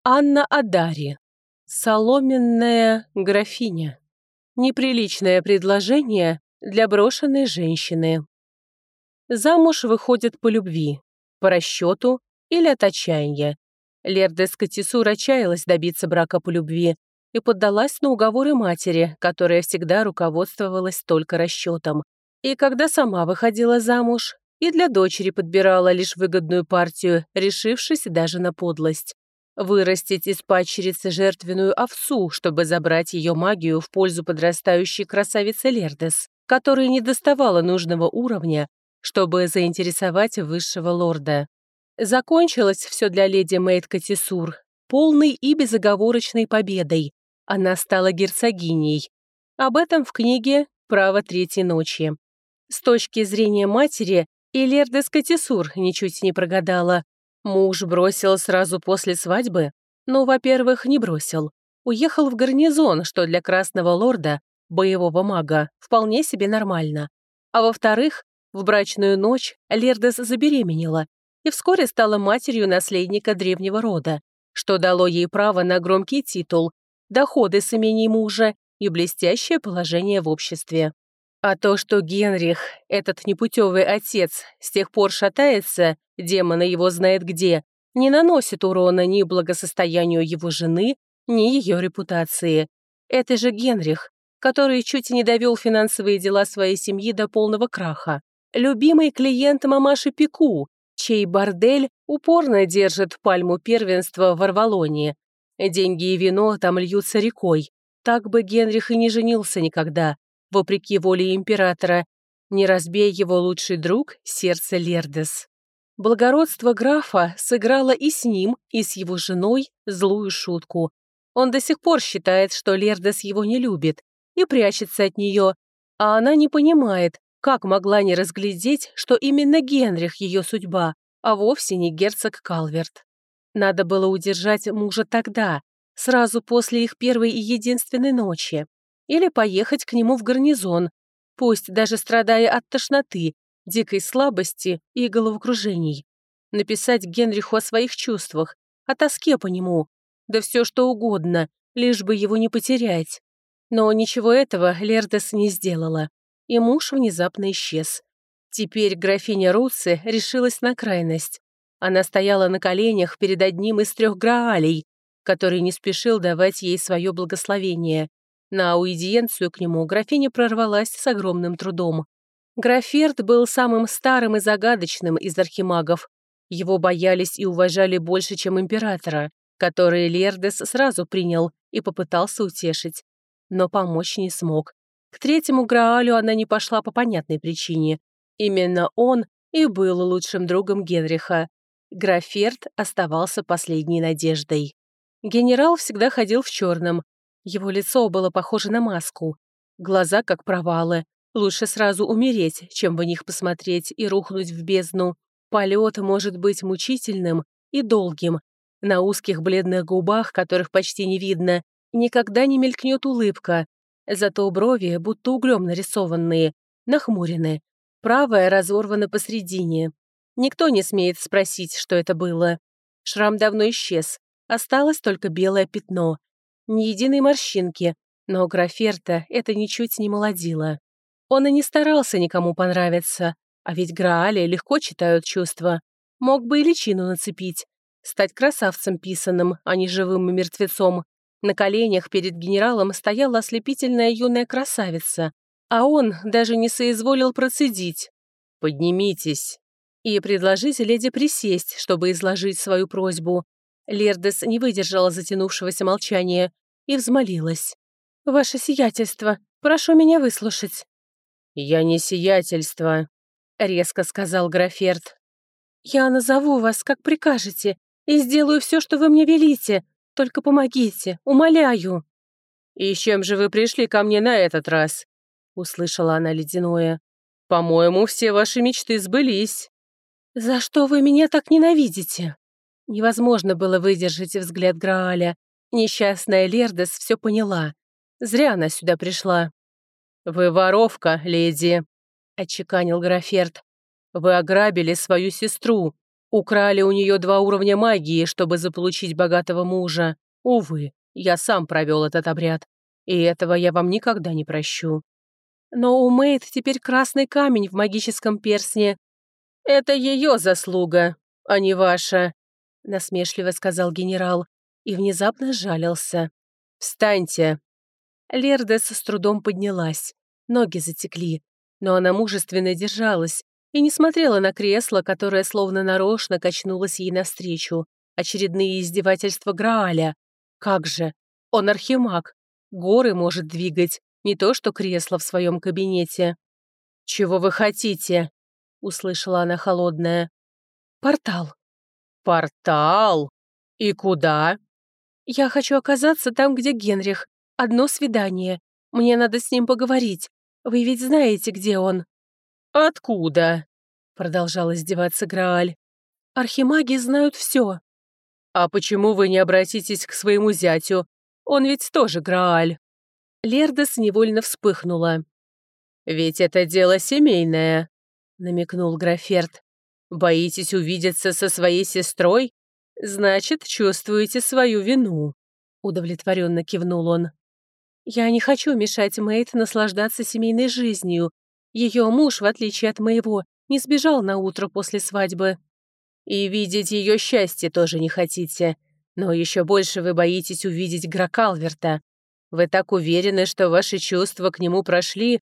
Анна Адари. Соломенная графиня. Неприличное предложение для брошенной женщины. Замуж выходит по любви, по расчету или от отчаяния. Лердес Катисур отчаялась добиться брака по любви и поддалась на уговоры матери, которая всегда руководствовалась только расчетом. И когда сама выходила замуж, и для дочери подбирала лишь выгодную партию, решившись даже на подлость. Вырастить из падчерицы жертвенную овцу, чтобы забрать ее магию в пользу подрастающей красавицы Лердес, которой не доставало нужного уровня, чтобы заинтересовать высшего лорда. Закончилось все для леди Мэйд Катисур полной и безоговорочной победой. Она стала герцогиней. Об этом в книге «Право третьей ночи». С точки зрения матери, и Лердес Катисур ничуть не прогадала. Муж бросил сразу после свадьбы? Ну, во-первых, не бросил. Уехал в гарнизон, что для красного лорда, боевого мага, вполне себе нормально. А во-вторых, в брачную ночь Лердес забеременела и вскоре стала матерью наследника древнего рода, что дало ей право на громкий титул, доходы с имений мужа и блестящее положение в обществе. А то, что Генрих, этот непутевый отец, с тех пор шатается, демона его знает где, не наносит урона ни благосостоянию его жены, ни ее репутации. Это же Генрих, который чуть не довел финансовые дела своей семьи до полного краха. Любимый клиент мамаши Пику, чей бордель упорно держит пальму первенства в Арвалоне. Деньги и вино там льются рекой. Так бы Генрих и не женился никогда, вопреки воле императора. Не разбей его лучший друг сердце Лердес. Благородство графа сыграло и с ним, и с его женой злую шутку. Он до сих пор считает, что Лердес его не любит, и прячется от нее, а она не понимает, как могла не разглядеть, что именно Генрих ее судьба, а вовсе не герцог Калверт. Надо было удержать мужа тогда, сразу после их первой и единственной ночи, или поехать к нему в гарнизон, пусть даже страдая от тошноты, дикой слабости и головокружений. Написать Генриху о своих чувствах, о тоске по нему, да все что угодно, лишь бы его не потерять. Но ничего этого Лердес не сделала, и муж внезапно исчез. Теперь графиня Руци решилась на крайность. Она стояла на коленях перед одним из 3 Граалей, который не спешил давать ей свое благословение. На аудиенцию к нему графиня прорвалась с огромным трудом. Граферт был самым старым и загадочным из архимагов. Его боялись и уважали больше, чем императора, который Лердес сразу принял и попытался утешить. Но помочь не смог. К 3-му Граалю она не пошла по понятной причине. Именно он и был лучшим другом Генриха. Граферт оставался последней надеждой. Генерал всегда ходил в черном. Его лицо было похоже на маску. Глаза как провалы. Лучше сразу умереть, чем в них посмотреть и рухнуть в бездну. Полет может быть мучительным и долгим. На узких бледных губах, которых почти не видно, никогда не мелькнет улыбка. Зато брови, будто углем нарисованные, нахмурены. Правая разорвана посредине. Никто не смеет спросить, что это было. Шрам давно исчез. Осталось только белое пятно. Ни единой морщинки, но Граферта это ничуть не молодило. Он и не старался никому понравиться, а ведь Граали легко читают чувства. Мог бы и личину нацепить, стать красавцем писаным, а не живым мертвецом. На коленях перед генералом стояла ослепительная юная красавица, а он даже не соизволил процедить. «Поднимитесь» и предложить леди присесть, чтобы изложить свою просьбу. Лердес не выдержала затянувшегося молчания и взмолилась. «Ваше сиятельство, прошу меня выслушать». «Я не сиятельство», — резко сказал Граферт. «Я назову вас, как прикажете, и сделаю все, что вы мне велите. Только помогите, умоляю». «И с чем же вы пришли ко мне на этот раз?» — услышала она ледяное. «По-моему, все ваши мечты сбылись». «За что вы меня так ненавидите?» Невозможно было выдержать взгляд Грааля. Несчастная Лердес все поняла. Зря она сюда пришла. «Вы воровка, леди», — отчеканил Граферт. «Вы ограбили свою сестру. Украли у нее 2 уровня магии, чтобы заполучить богатого мужа. Увы, я сам провел этот обряд, и этого я вам никогда не прощу. Но у Мэйд теперь красный камень в магическом перстне. Это ее заслуга, а не ваша, насмешливо сказал генерал и внезапно сжалился. Встаньте. Лердес с трудом поднялась. Ноги затекли, но она мужественно держалась и не смотрела на кресло, которое словно нарочно качнулось ей навстречу. Очередные издевательства Грааля. Как же? Он архимаг. Горы может двигать, не то что кресло в своем кабинете. «Чего вы хотите?» — услышала она холодная. «Портал». «Портал? И куда?» «Я хочу оказаться там, где Генрих. Одно свидание. Мне надо с ним поговорить. Вы ведь знаете, где он?» «Откуда?» — продолжал издеваться Грааль. «Архимаги знают все». «А почему вы не обратитесь к своему зятю? Он ведь тоже Грааль». Лердес невольно вспыхнула. «Ведь это дело семейное», — намекнул Граферт. «Боитесь увидеться со своей сестрой? Значит, чувствуете свою вину», — удовлетворенно кивнул он. «Я не хочу мешать Мэйд наслаждаться семейной жизнью. Ее муж, в отличие от моего, не сбежал на утро после свадьбы. И видеть ее счастье тоже не хотите. Но еще больше вы боитесь увидеть Гракалверта. Вы так уверены, что ваши чувства к нему прошли.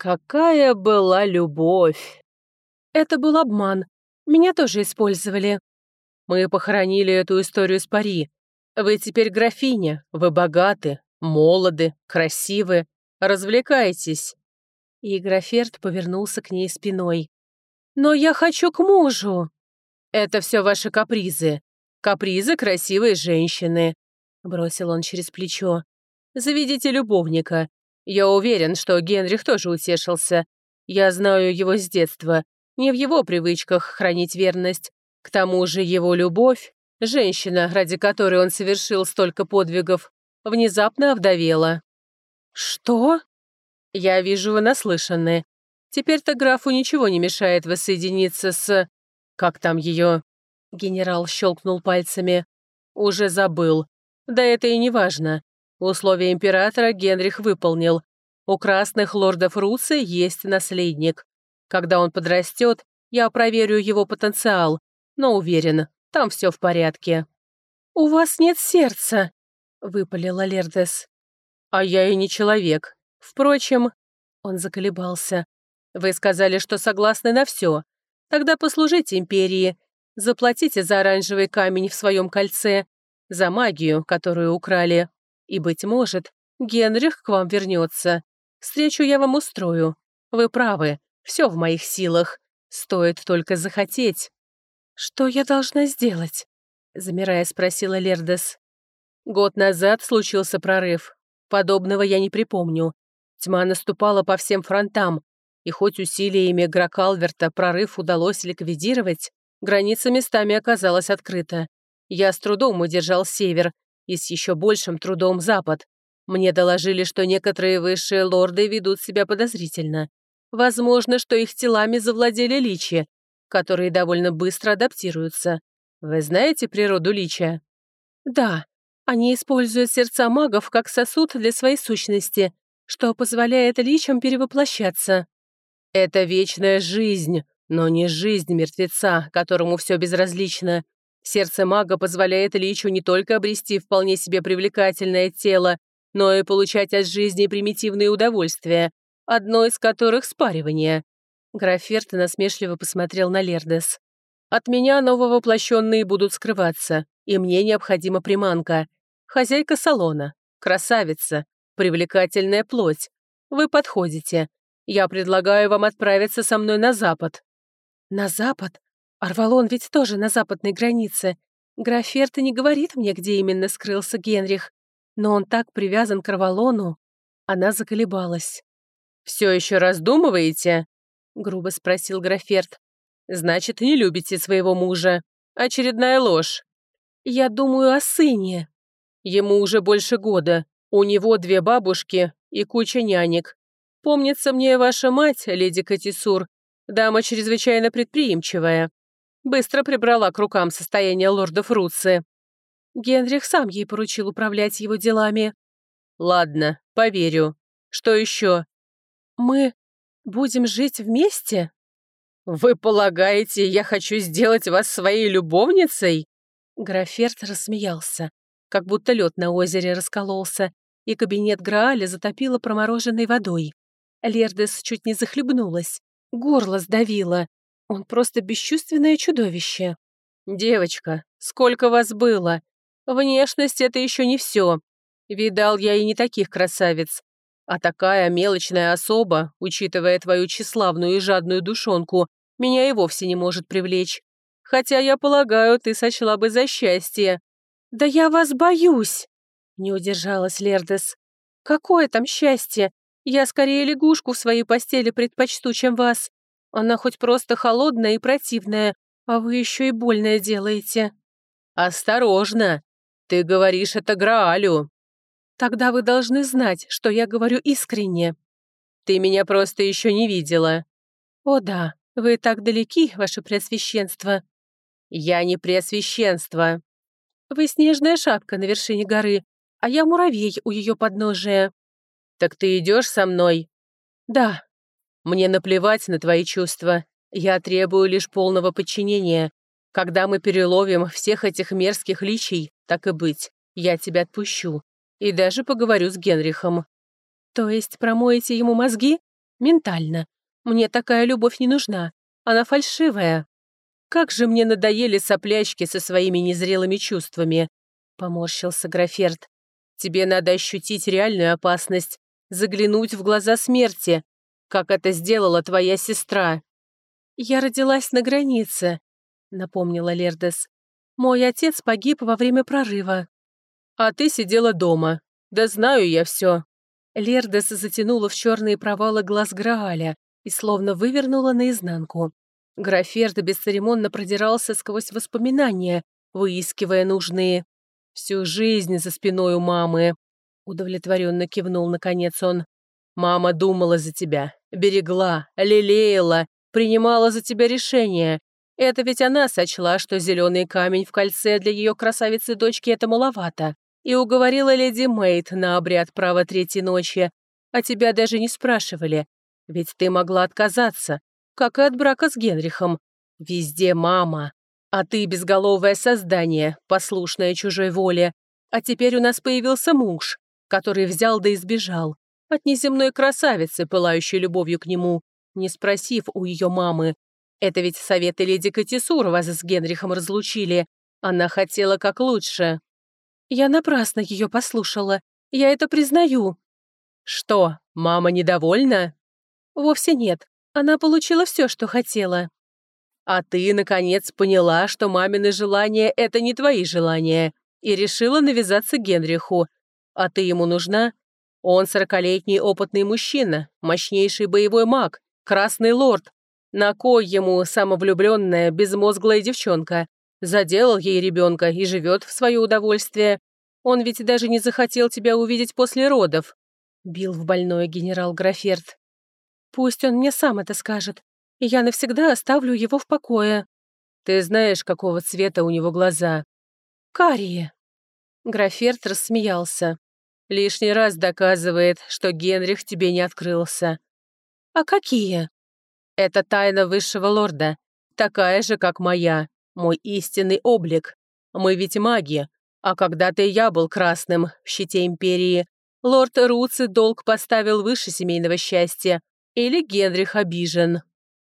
Какая была любовь!» «Это был обман. Меня тоже использовали». «Мы похоронили эту историю с пари. Вы теперь графиня, вы богаты, молоды, красивы. Развлекайтесь». И Граферт повернулся к ней спиной. «Но я хочу к мужу!» «Это все ваши капризы. Капризы красивой женщины», — бросил он через плечо. «Заведите любовника. Я уверен, что Генрих тоже утешился. Я знаю его с детства. Не в его привычках хранить верность. К тому же его любовь, женщина, ради которой он совершил столько подвигов, внезапно овдовела». «Что?» «Я вижу, вы наслышаны. Теперь-то графу ничего не мешает воссоединиться с... Как там ее?» Генерал щелкнул пальцами. «Уже забыл. Да это и не важно. Условия императора Генрих выполнил. У красных лордов Русы есть наследник. Когда он подрастет, я проверю его потенциал, но уверен, там все в порядке». «У вас нет сердца», — выпалила Лердес. «А я и не человек. Впрочем...» Он заколебался. «Вы сказали, что согласны на все. Тогда послужите империи. Заплатите за оранжевый камень в своем кольце, за магию, которую украли. И, быть может, Генрих к вам вернется. Встречу я вам устрою. Вы правы, все в моих силах. Стоит только захотеть». «Что я должна сделать?» — замирая спросила Лердес. «Год назад случился прорыв. Подобного я не припомню. Тьма наступала по всем фронтам, и хоть усилиями Гракалверта прорыв удалось ликвидировать, граница местами оказалась открыта. Я с трудом удержал север и с еще большим трудом запад. Мне доложили, что некоторые высшие лорды ведут себя подозрительно. Возможно, что их телами завладели личи, которые довольно быстро адаптируются. Вы знаете природу лича? Да, они используют сердца магов как сосуд для своей сущности, что позволяет личам перевоплощаться. Это вечная жизнь, но не жизнь мертвеца, которому все безразлично. Сердце мага позволяет личу не только обрести вполне себе привлекательное тело, но и получать от жизни примитивные удовольствия, одно из которых — спаривание. Граферт насмешливо посмотрел на Лердес. «От меня нововоплощенные будут скрываться, и мне необходима приманка. Хозяйка салона, красавица, привлекательная плоть. Вы подходите. Я предлагаю вам отправиться со мной на запад». «На запад? Арвалон ведь тоже на западной границе. Граферт не говорит мне, где именно скрылся Генрих. Но он так привязан к Арвалону». Она заколебалась. «Все еще раздумываете?» — грубо спросил Граферт. «Значит, не любите своего мужа. Очередная ложь». «Я думаю о сыне». «Ему уже больше года. У него 2 бабушки и куча нянек. Помнится мне, ваша мать, леди Катисур, дама чрезвычайно предприимчивая. Быстро прибрала к рукам состояние лорда Фруци. Генрих сам ей поручил управлять его делами. Ладно, поверю. Что еще? Мы будем жить вместе? Вы полагаете, я хочу сделать вас своей любовницей? Граферт рассмеялся, как будто лед на озере раскололся, и кабинет Грааля затопило промороженной водой. Лердес чуть не захлебнулась, горло сдавило. Он просто бесчувственное чудовище. «Девочка, сколько вас было? Внешность — это еще не все. Видал я и не таких красавиц. А такая мелочная особа, учитывая твою тщеславную и жадную душонку, меня и вовсе не может привлечь. Хотя, я полагаю, ты сочла бы за счастье». «Да я вас боюсь!» — не удержалась Лердес. «Какое там счастье? Я скорее лягушку в своей постели предпочту, чем вас. Она хоть просто холодная и противная, а вы еще и больное делаете». «Осторожно! Ты говоришь это Граалю». «Тогда вы должны знать, что я говорю искренне». «Ты меня просто еще не видела». «О да, вы так далеки, ваше преосвященство». «Я не преосвященство». «Вы снежная шапка на вершине горы, а я муравей у ее подножия». «Так ты идешь со мной?» «Да». «Мне наплевать на твои чувства. Я требую лишь полного подчинения. Когда мы переловим всех этих мерзких личий, так и быть, я тебя отпущу. И даже поговорю с Генрихом». «То есть промоете ему мозги? Ментально. Мне такая любовь не нужна. Она фальшивая». «Как же мне надоели соплячки со своими незрелыми чувствами», — поморщился Граферт. «Тебе надо ощутить реальную опасность, заглянуть в глаза смерти, как это сделала твоя сестра». «Я родилась на границе», — напомнила Лердес. «Мой отец погиб во время прорыва». «А ты сидела дома. Да знаю я все». Лердес затянула в черные провалы глаз Грааля и словно вывернула наизнанку. Граферт бесцеремонно продирался сквозь воспоминания, выискивая нужные. «Всю жизнь за спиной у мамы», — удовлетворенно кивнул наконец он. «Мама думала за тебя, берегла, лелеяла, принимала за тебя решения. Это ведь она сочла, что зеленый камень в кольце для ее красавицы-дочки это маловато, и уговорила леди Мэйд на обряд права третьей ночи. А тебя даже не спрашивали, ведь ты могла отказаться, как и от брака с Генрихом. Везде мама. А ты безголовое создание, послушное чужой воле. А теперь у нас появился муж, который взял да избежал. От неземной красавицы, пылающей любовью к нему, не спросив у ее мамы. Это ведь советы леди Катисур вас с Генрихом разлучили. Она хотела как лучше. Я напрасно ее послушала. Я это признаю. Что, мама недовольна? Вовсе нет. Она получила все, что хотела. А ты, наконец, поняла, что мамины желания — это не твои желания, и решила навязаться Генриху. А ты ему нужна? Он 40-летний опытный мужчина, мощнейший боевой маг, красный лорд. На кой ему самовлюбленная, безмозглая девчонка? Заделал ей ребенка и живет в свое удовольствие. Он ведь даже не захотел тебя увидеть после родов. Бил в больное генерал Граферт. Пусть он мне сам это скажет, и я навсегда оставлю его в покое. Ты знаешь, какого цвета у него глаза? Карие. Граферт рассмеялся. Лишний раз доказывает, что Генрих тебе не открылся. А какие? Это тайна высшего лорда, такая же, как моя, мой истинный облик. Мы ведь маги, а когда-то и я был красным в щите империи. Лорд Руци долг поставил выше семейного счастья. Или Генрих обижен.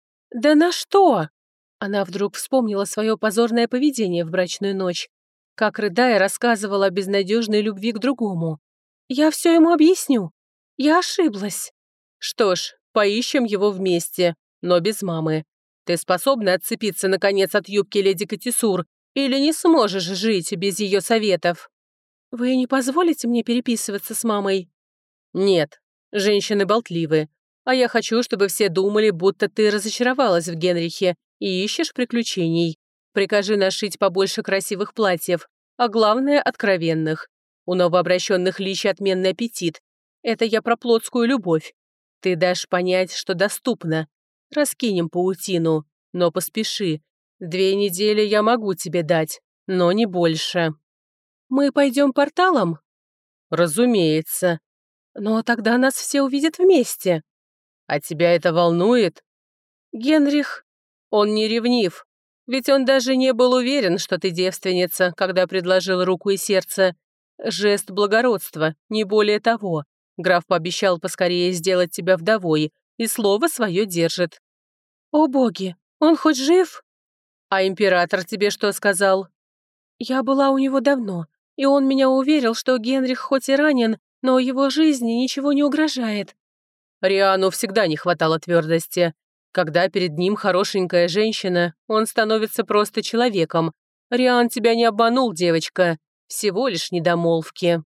Да на что? Она вдруг вспомнила свое позорное поведение в брачную ночь, как, рыдая, рассказывала о безнадежной любви к другому. Я все ему объясню. Я ошиблась. Что ж, поищем его вместе, но без мамы. Ты способна отцепиться, наконец, от юбки леди Катисур или не сможешь жить без ее советов? Вы не позволите мне переписываться с мамой? Нет, женщины болтливы. А я хочу, чтобы все думали, будто ты разочаровалась в Генрихе и ищешь приключений. Прикажи нашить побольше красивых платьев, а главное, откровенных. У новообращенных личи отменный аппетит. Это я про плотскую любовь. Ты дашь понять, что доступно. Раскинем паутину, но поспеши. 2 недели я могу тебе дать, но не больше». «Мы пойдем порталом?» «Разумеется». «Но тогда нас все увидят вместе». «А тебя это волнует?» «Генрих, он не ревнив. Ведь он даже не был уверен, что ты девственница, когда предложил руку и сердце. Жест благородства, не более того. Граф пообещал поскорее сделать тебя вдовой, и слово свое держит». «О боги, он хоть жив?» «А император тебе что сказал?» «Я была у него давно, и он меня уверил, что Генрих хоть и ранен, но его жизни ничего не угрожает». Риану всегда не хватало твердости. Когда перед ним хорошенькая женщина, он становится просто человеком. Риан тебя не обманул, девочка. Всего лишь недомолвки.